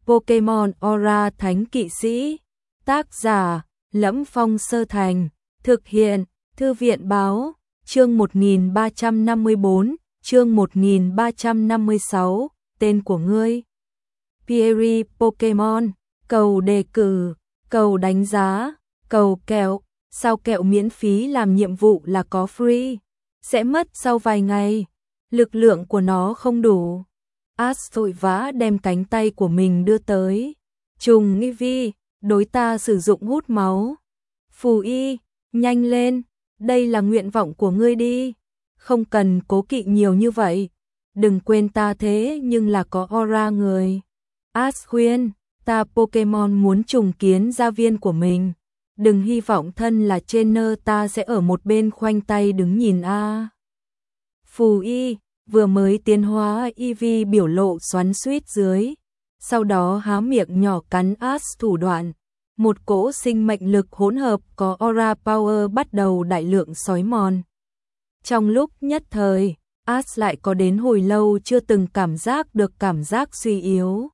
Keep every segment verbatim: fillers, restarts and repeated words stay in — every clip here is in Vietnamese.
Pokemon Aura Thánh Kỵ Sĩ. Tác giả: Lẫm Phong Sơ Thành. Thực hiện: Thư viện Báo. Chương một nghìn ba trăm năm mươi tư, chương một nghìn ba trăm năm mươi sáu, tên của ngươi. Pierre Pokemon, cầu đề cử, cầu đánh giá, cầu kẹo, sao kẹo miễn phí làm nhiệm vụ là có free, sẽ mất sau vài ngày, lực lượng của nó không đủ. Ash vội vã đem cánh tay của mình đưa tới. Trùng Eevee, đối ta sử dụng hút máu. Phù Y, nhanh lên, đây là nguyện vọng của ngươi đi, không cần cố kỵ nhiều như vậy. Đừng quên ta thế nhưng là có aura người. Ash khuyên, ta Pokemon muốn trùng kiến gia viên của mình. Đừng hy vọng thân là trainer ta sẽ ở một bên khoanh tay đứng nhìn a. À. Phù Y, vừa mới tiến hóa Eevee biểu lộ xoắn xuýt dưới, sau đó há miệng nhỏ cắn Ash thủ đoạn. Một cỗ sinh mệnh lực hỗn hợp có aura power bắt đầu đại lượng xói mòn. Trong lúc nhất thời, Ash lại có đến hồi lâu chưa từng cảm giác được cảm giác suy yếu.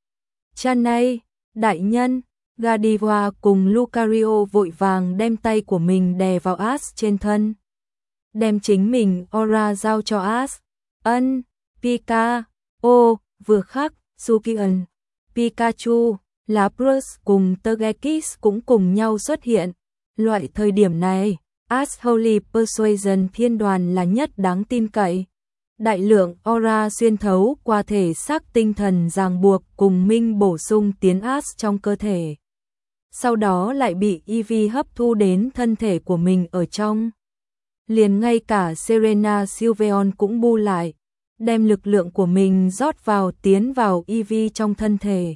Chanay, đại nhân, Gardevoir cùng Lucario vội vàng đem tay của mình đè vào Ash trên thân. Đem chính mình aura giao cho Ash. Ân, Pika, ô, vừa khắc, Sukian, Pikachu, Lapras cùng Togekiss cũng cùng nhau xuất hiện. Loại thời điểm này, Ash Holy Persuasion thiên đoàn là nhất đáng tin cậy. Đại lượng aura xuyên thấu qua thể xác tinh thần ràng buộc cùng minh bổ sung tiến Ash trong cơ thể. Sau đó lại bị Eevee hấp thu đến thân thể của mình ở trong. Liền ngay cả Serena Sylveon cũng bu lại, đem lực lượng của mình rót vào tiến vào Eevee trong thân thể.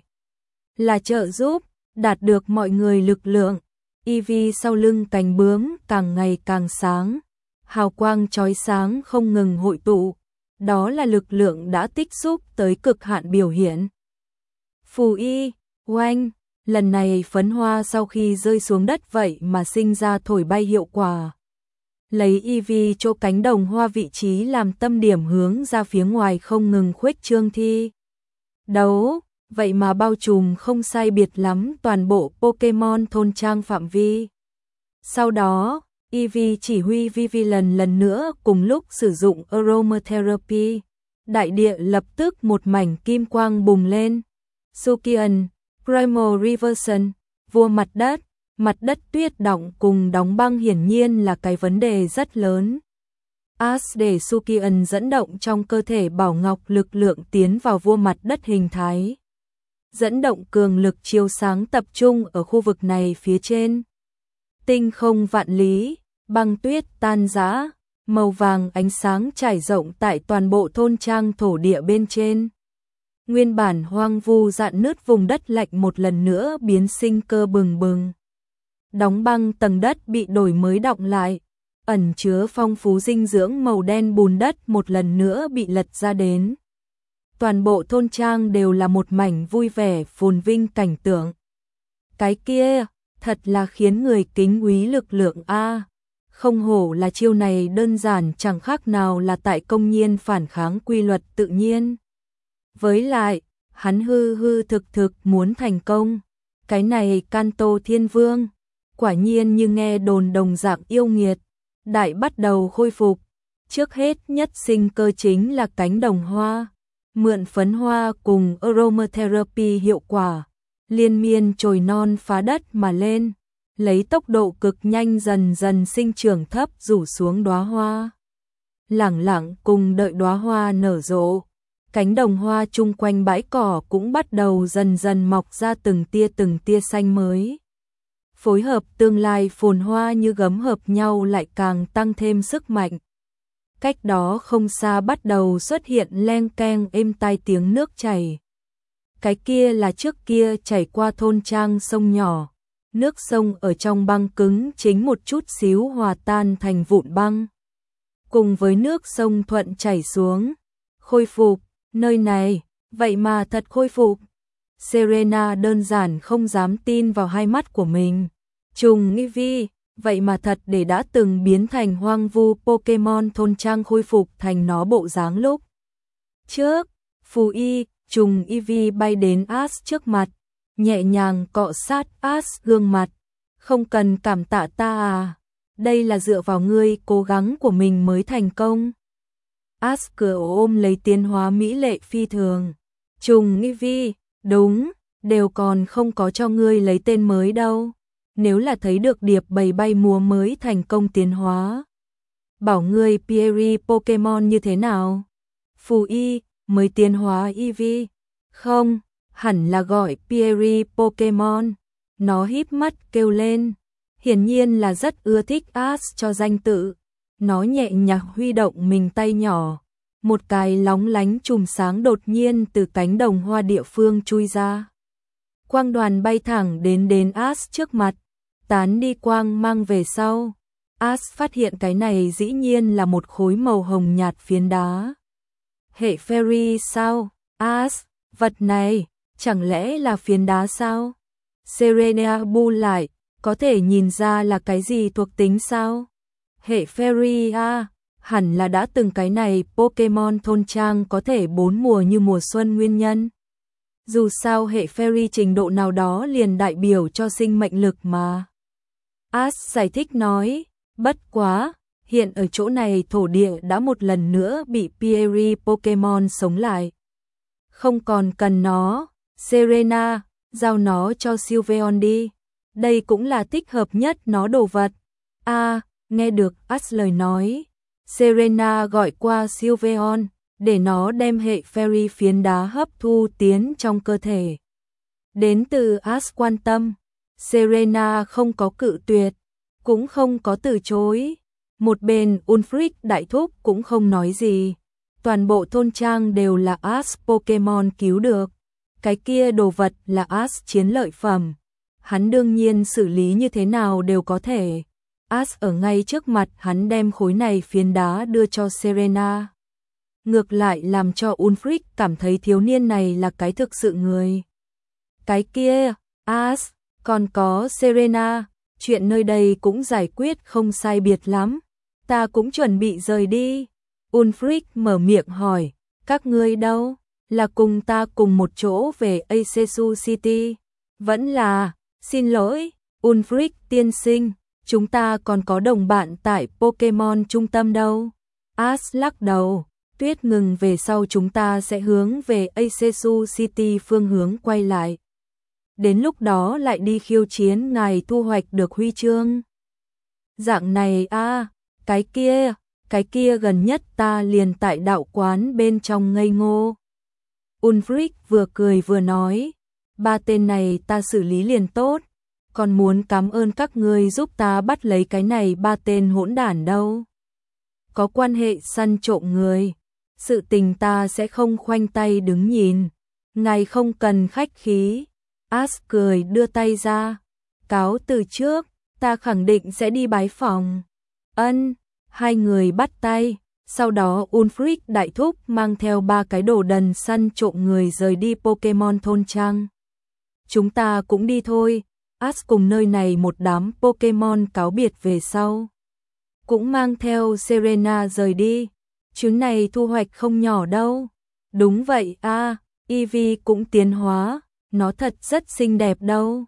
Là trợ giúp, đạt được mọi người lực lượng. Eevee sau lưng cánh bướm càng ngày càng sáng, hào quang chói sáng không ngừng hội tụ. Đó là lực lượng đã tích xúc tới cực hạn biểu hiện. Phù Y, oanh, lần này phấn hoa sau khi rơi xuống đất vậy mà sinh ra thổi bay hiệu quả. Lấy Eevee chỗ cánh đồng hoa vị trí làm tâm điểm hướng ra phía ngoài không ngừng khuếch trương thi. Đấu, vậy mà bao trùm không sai biệt lắm toàn bộ Pokemon thôn trang phạm vi. Sau đó, Eevee chỉ huy Vivillon lần nữa cùng lúc sử dụng Aromatherapy. Đại địa lập tức một mảnh kim quang bùng lên. Sukian, Primal Reversion, vua mặt đất, mặt đất tuyết động cùng đóng băng hiển nhiên là cái vấn đề rất lớn. Ash để Sukian dẫn động trong cơ thể bảo ngọc lực lượng tiến vào vua mặt đất hình thái. Dẫn động cường lực chiếu sáng tập trung ở khu vực này phía trên. Tinh không vạn lý, băng tuyết tan rã, màu vàng ánh sáng trải rộng tại toàn bộ thôn trang thổ địa bên trên. Nguyên bản hoang vu rạn nứt vùng đất lạnh một lần nữa biến sinh cơ bừng bừng. Đóng băng tầng đất bị đổi mới đọng lại, ẩn chứa phong phú dinh dưỡng màu đen bùn đất một lần nữa bị lật ra đến. Toàn bộ thôn trang đều là một mảnh vui vẻ phồn vinh cảnh tượng. Cái kia, thật là khiến người kính quý lực lượng a. Không hổ là chiêu này đơn giản chẳng khác nào là tại công nhiên phản kháng quy luật tự nhiên. Với lại, hắn hư hư thực thực muốn thành công. Cái này Kanto Thiên Vương, quả nhiên như nghe đồn đồng dạng yêu nghiệt, đại bắt đầu khôi phục. Trước hết nhất sinh cơ chính là cánh đồng hoa. Mượn phấn hoa cùng Aromatherapy hiệu quả, liên miên chồi non phá đất mà lên, lấy tốc độ cực nhanh dần dần sinh trưởng thấp rủ xuống đóa hoa. Lẳng lặng cùng đợi đóa hoa nở rộ, cánh đồng hoa chung quanh bãi cỏ cũng bắt đầu dần dần mọc ra từng tia từng tia xanh mới. Phối hợp tương lai phồn hoa như gấm hợp nhau lại càng tăng thêm sức mạnh. Cách đó không xa bắt đầu xuất hiện leng keng êm tai tiếng nước chảy. Cái kia là trước kia chảy qua thôn trang sông nhỏ. Nước sông ở trong băng cứng chính một chút xíu hòa tan thành vụn băng. Cùng với nước sông thuận chảy xuống. Khôi phục, nơi này, vậy mà thật khôi phục. Serena đơn giản không dám tin vào hai mắt của mình. Trùng Eevee, vậy mà thật để đã từng biến thành hoang vu Pokemon thôn trang khôi phục thành nó bộ dáng lúc trước. Phù Y, trùng Eevee bay đến Ash trước mặt, nhẹ nhàng cọ sát Ash gương mặt. Không cần cảm tạ ta à, đây là dựa vào ngươi cố gắng của mình mới thành công. Ash cười ôm lấy tiến hóa mỹ lệ phi thường. Trùng Eevee, đúng, đều còn không có cho ngươi lấy tên mới đâu. Nếu là thấy được điệp bầy bay múa mới thành công tiến hóa. Bảo ngươi Pierre Pokemon như thế nào? Phù Y, mới tiến hóa Eevee. Không, hẳn là gọi Pierre Pokemon. Nó híp mắt kêu lên. Hiển nhiên là rất ưa thích Ash cho danh tự. Nó nhẹ nhàng huy động mình tay nhỏ. Một cái lóng lánh chùm sáng đột nhiên từ cánh đồng hoa địa phương chui ra. Quang đoàn bay thẳng đến đến Ash trước mặt, tán đi quang mang về sau. Ash phát hiện cái này dĩ nhiên là một khối màu hồng nhạt phiến đá. Hệ Fairy sao? Ash, vật này, chẳng lẽ là phiến đá sao? Serena bu lại, có thể nhìn ra là cái gì thuộc tính sao? Hệ Fairy à, hẳn là đã từng cái này Pokemon thôn trang có thể bốn mùa như mùa xuân nguyên nhân. Dù sao hệ Fairy trình độ nào đó liền đại biểu cho sinh mệnh lực mà. Ash giải thích nói, bất quá, hiện ở chỗ này thổ địa đã một lần nữa bị Pierre Pokemon sống lại. Không còn cần nó, Serena, giao nó cho Sylveon đi. Đây cũng là thích hợp nhất nó đồ vật. À, nghe được Ash lời nói, Serena gọi qua Sylveon, để nó đem hệ Fairy phiến đá hấp thu tiến trong cơ thể. Đến từ Ash quan tâm, Serena không có cự tuyệt, cũng không có từ chối. Một bên Ulfric đại thúc cũng không nói gì. Toàn bộ thôn trang đều là Ash Pokemon cứu được. Cái kia đồ vật là Ash chiến lợi phẩm. Hắn đương nhiên xử lý như thế nào đều có thể. Ash ở ngay trước mặt hắn đem khối này phiến đá đưa cho Serena. Ngược lại làm cho Ulfric cảm thấy thiếu niên này là cái thực sự người. Cái kia, Ash, còn có Serena, chuyện nơi đây cũng giải quyết không sai biệt lắm. Ta cũng chuẩn bị rời đi. Ulfric mở miệng hỏi, các ngươi đâu? Là cùng ta cùng một chỗ về Acesu City? Vẫn là, xin lỗi, Ulfric tiên sinh, chúng ta còn có đồng bạn tại Pokemon trung tâm đâu. Ash lắc đầu, tuyết ngừng về sau chúng ta sẽ hướng về Acesu City phương hướng quay lại. Đến lúc đó lại đi khiêu chiến ngài thu hoạch được huy chương. Dạng này a, cái kia, cái kia gần nhất ta liền tại đạo quán bên trong ngây ngô. Ulfric vừa cười vừa nói, ba tên này ta xử lý liền tốt, còn muốn cảm ơn các ngươi giúp ta bắt lấy cái này ba tên hỗn đản đâu. Có quan hệ săn trộm người, sự tình ta sẽ không khoanh tay đứng nhìn, ngài không cần khách khí. Ash cười đưa tay ra, cáo từ trước, ta khẳng định sẽ đi bái phòng. Ân, hai người bắt tay, sau đó Ulfric đại thúc mang theo ba cái đồ đần săn trộm người rời đi Pokemon thôn trang. Chúng ta cũng đi thôi. Ash cùng nơi này một đám Pokemon cáo biệt về sau, cũng mang theo Serena rời đi. Chuyến này thu hoạch không nhỏ đâu. Đúng vậy a, à, Eevee cũng tiến hóa, nó thật rất xinh đẹp đâu.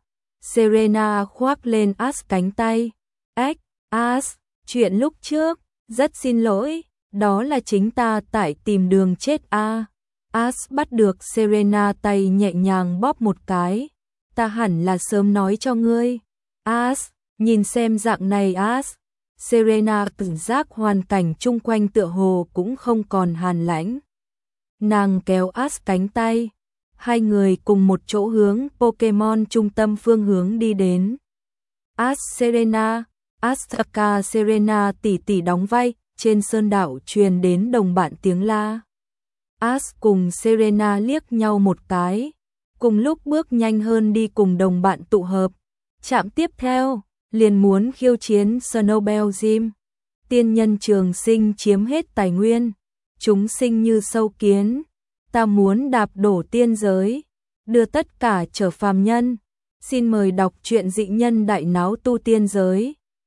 Serena khoác lên Ash cánh tay. Ếch, Ash, chuyện lúc trước, rất xin lỗi, đó là chính ta tại tìm đường chết a. À. Ash bắt được Serena tay nhẹ nhàng bóp một cái. Ta hẳn là sớm nói cho ngươi. Ash, nhìn xem dạng này Ash. Serena cảm giác hoàn cảnh chung quanh tựa hồ cũng không còn hàn lãnh. Nàng kéo Ash cánh tay. Hai người cùng một chỗ hướng Pokemon trung tâm phương hướng đi đến. Ash Serena, Ashaka Serena tỷ tỷ đóng vai, trên sơn đảo truyền đến đồng bạn tiếng la. Ash cùng Serena liếc nhau một cái, cùng lúc bước nhanh hơn đi cùng đồng bạn tụ hợp. Trạm tiếp theo, liền muốn khiêu chiến Snowbell Gym. Tiên nhân trường sinh chiếm hết tài nguyên, chúng sinh như sâu kiến. Ta muốn đạp đổ tiên giới, đưa tất cả trở phàm nhân. Xin mời đọc truyện dị nhân đại náo tu tiên giới.